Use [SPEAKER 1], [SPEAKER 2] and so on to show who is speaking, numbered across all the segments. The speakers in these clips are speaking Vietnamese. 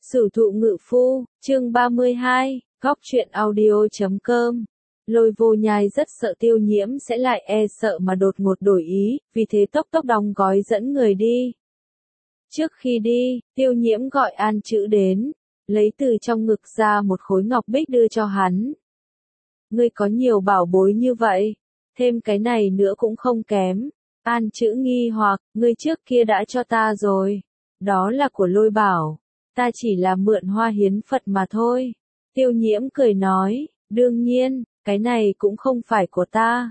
[SPEAKER 1] Sử thụ ngự phu, chương 32, góc truyện audio.com. Lôi Vô Nhai rất sợ Tiêu Nhiễm sẽ lại sợ mà đột ngột đổi ý, vì thế tốc tốc đóng gói dẫn người đi. Trước khi đi, Tiêu Nhiễm gọi An Chữ đến, lấy từ trong ngực ra một khối ngọc bích đưa cho hắn. Ngươi có nhiều bảo bối như vậy, thêm cái này nữa cũng không kém. An Chữ nghi hoặc, ngươi trước kia đã cho ta rồi, đó là của Lôi Bảo. Ta chỉ là mượn hoa hiến Phật mà thôi. Tiêu Nhiễm cười nói, đương nhiên, cái này cũng không phải của ta.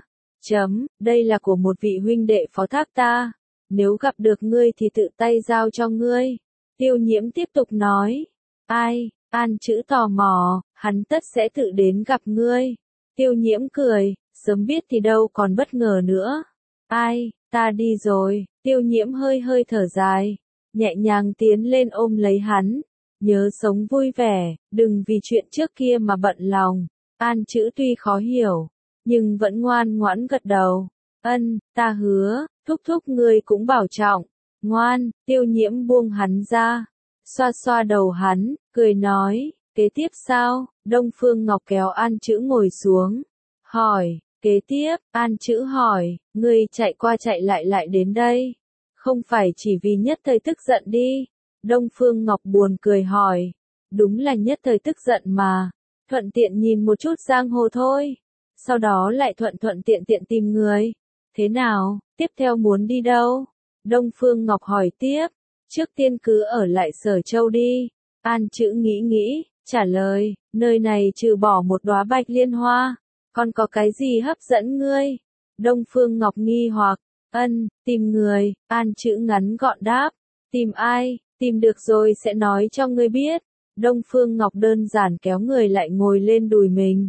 [SPEAKER 1] Đây là của một vị huynh đệ phó thác ta. Nếu gặp được ngươi thì tự tay giao cho ngươi. Tiêu Nhiễm tiếp tục nói, ai, An Chữ tò mò, hắn tất sẽ tự đến gặp ngươi. Tiêu Nhiễm cười, sớm biết thì đâu còn bất ngờ nữa. Ai, ta đi rồi. Tiêu Nhiễm hơi hơi thở dài, nhẹ nhàng tiến lên ôm lấy hắn, nhớ sống vui vẻ, đừng vì chuyện trước kia mà bận lòng. An Chữ tuy khó hiểu, nhưng vẫn ngoan ngoãn gật đầu. Ân, ta hứa, thúc thúc ngươi cũng bảo trọng. Ngoan. Tiêu Nhiễm buông hắn ra, xoa xoa đầu hắn, cười nói, kế tiếp sao? Đông Phương Ngọc kéo An Chữ ngồi xuống, hỏi, kế tiếp. An Chữ hỏi, ngươi chạy qua chạy lại đến đây, không phải chỉ vì nhất thời tức giận đi. Đông Phương Ngọc buồn cười hỏi, đúng là nhất thời tức giận mà, thuận tiện nhìn một chút giang hồ thôi, sau đó lại thuận tiện tìm người. Thế nào, tiếp theo muốn đi đâu? Đông Phương Ngọc hỏi tiếp, trước tiên cứ ở lại Sở Châu đi. An Chữ nghĩ, trả lời, nơi này trừ bỏ một đóa bạch liên hoa, còn có cái gì hấp dẫn ngươi? Đông Phương Ngọc nghi hoặc, tìm người. An Chữ ngắn gọn đáp, tìm ai? Tìm được rồi sẽ nói cho ngươi biết. Đông Phương Ngọc đơn giản kéo người lại ngồi lên đùi mình.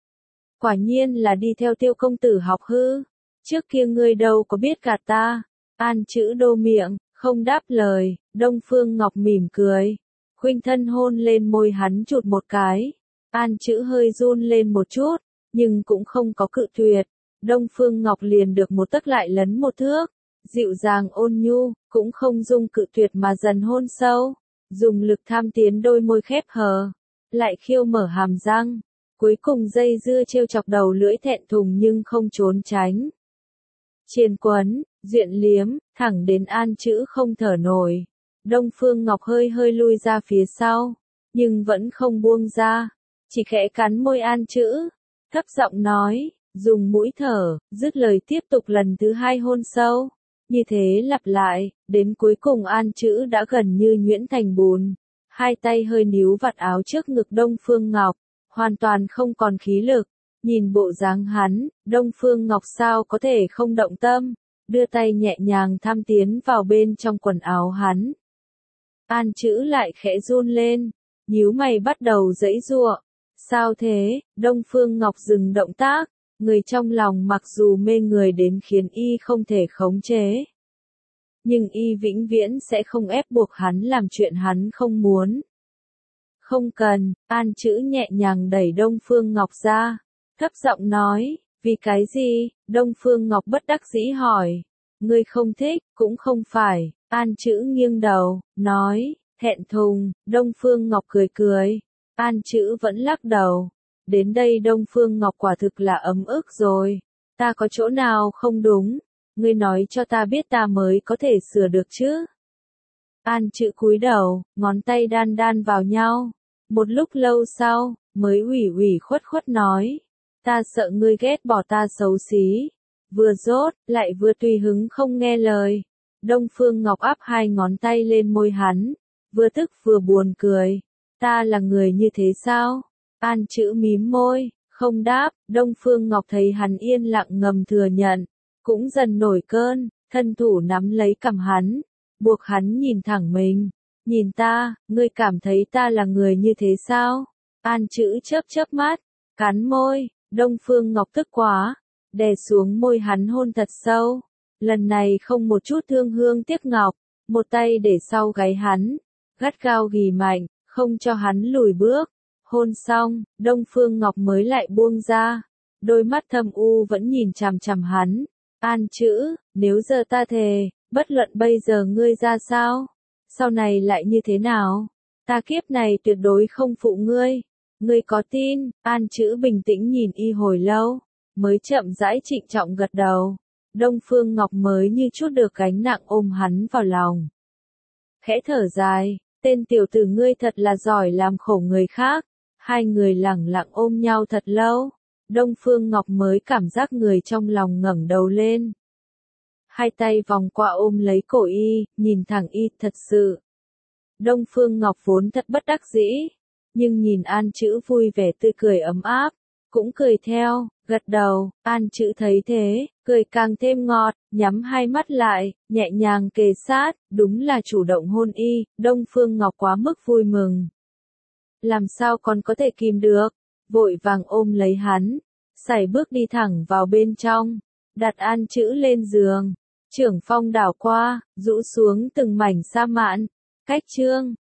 [SPEAKER 1] Quả nhiên là đi theo Tiêu công tử học hư. Trước kia ngươi đâu có biết gạt ta. An Chữ đô miệng, không đáp lời. Đông Phương Ngọc mỉm cười, khuynh thân hôn lên môi hắn chụt một cái. An Chữ hơi run lên một chút, nhưng cũng không có cự tuyệt. Đông Phương Ngọc liền được một tấc lại lấn một thước, dịu dàng ôn nhu, cũng không dung cự tuyệt mà dần hôn sâu, dùng lực tham tiến đôi môi khép hờ, lại khiêu mở hàm răng, cuối cùng dây dưa trêu chọc đầu lưỡi thẹn thùng nhưng không trốn tránh. Triền quấn, duyện liếm, thẳng đến An Chữ không thở nổi. Đông Phương Ngọc hơi hơi lui ra phía sau, nhưng vẫn không buông ra, chỉ khẽ cắn môi An Chữ, thấp giọng nói, dùng mũi thở, dứt lời tiếp tục lần thứ hai hôn sâu. Như thế lặp lại, đến cuối cùng An Chữ đã gần như nhuyễn thành bùn, hai tay hơi níu vạt áo trước ngực Đông Phương Ngọc, hoàn toàn không còn khí lực. Nhìn bộ dáng hắn, Đông Phương Ngọc sao có thể không động tâm, đưa tay nhẹ nhàng tham tiến vào bên trong quần áo hắn. An Chữ lại khẽ run lên, nhíu mày bắt đầu giãy giụa. Sao thế? Đông Phương Ngọc dừng động tác, người trong lòng mặc dù mê người đến khiến y không thể khống chế, nhưng y vĩnh viễn sẽ không ép buộc hắn làm chuyện hắn không muốn. Không cần. An Chữ nhẹ nhàng đẩy Đông Phương Ngọc ra, thấp giọng nói, vì cái gì? Đông Phương Ngọc bất đắc dĩ hỏi, ngươi không thích, cũng không phải. An Chữ nghiêng đầu, nói, thẹn thùng. Đông Phương Ngọc cười. An Chữ vẫn lắc đầu. Đến đây Đông Phương Ngọc quả thực là ấm ức rồi. Ta có chỗ nào không đúng? Ngươi nói cho ta biết ta mới có thể sửa được chứ. An Chữ cúi đầu, ngón tay đan vào nhau. Một lúc lâu sau, mới ủy khuất nói. Ta sợ ngươi ghét bỏ ta xấu xí. Vừa dốt, lại vừa tùy hứng không nghe lời. Đông Phương Ngọc áp hai ngón tay lên môi hắn, vừa tức vừa buồn cười. Ta là người như thế sao? An Chữ mím môi, không đáp. Đông Phương Ngọc thấy hắn yên lặng ngầm thừa nhận, cũng dần nổi cơn, thân thủ nắm lấy cằm hắn, buộc hắn nhìn thẳng mình. Nhìn ta, ngươi cảm thấy ta là người như thế sao? An Chữ chớp mắt, cắn môi. Đông Phương Ngọc tức quá, đè xuống môi hắn hôn thật sâu. Lần này không một chút thương hương tiếc ngọc, một tay để sau gáy hắn, gắt gao ghì mạnh, không cho hắn lùi bước. Hôn xong, Đông Phương Ngọc mới lại buông ra, đôi mắt thâm u vẫn nhìn chằm chằm hắn. An Chữ, nếu giờ ta thề, bất luận bây giờ ngươi ra sao, sau này lại như thế nào, Ta kiếp này tuyệt đối không phụ ngươi. Ngươi có tin? An Chữ bình tĩnh nhìn y hồi lâu, mới chậm rãi trịnh trọng gật đầu. Đông Phương Ngọc mới như chút được gánh nặng ôm hắn vào lòng. Khẽ thở dài, tên tiểu tử ngươi thật là giỏi làm khổ người khác. Hai người lẳng lặng ôm nhau thật lâu. Đông Phương Ngọc mới cảm giác người trong lòng ngẩng đầu lên. Hai tay vòng qua ôm lấy cổ y, nhìn thẳng y thật sự. Đông Phương Ngọc vốn thật bất đắc dĩ, nhưng nhìn An Chữ vui vẻ tươi cười ấm áp, cũng cười theo, gật đầu. An Chữ thấy thế, cười càng thêm ngọt, nhắm hai mắt lại, nhẹ nhàng kề sát, đúng là chủ động hôn y. Đông Phương Ngọc quá mức vui mừng. Làm sao còn có thể kìm được, vội vàng ôm lấy hắn, sải bước đi thẳng vào bên trong, đặt An Chữ lên giường, trưởng phong đảo qua, rũ xuống từng mảnh sa mạn, cách chương.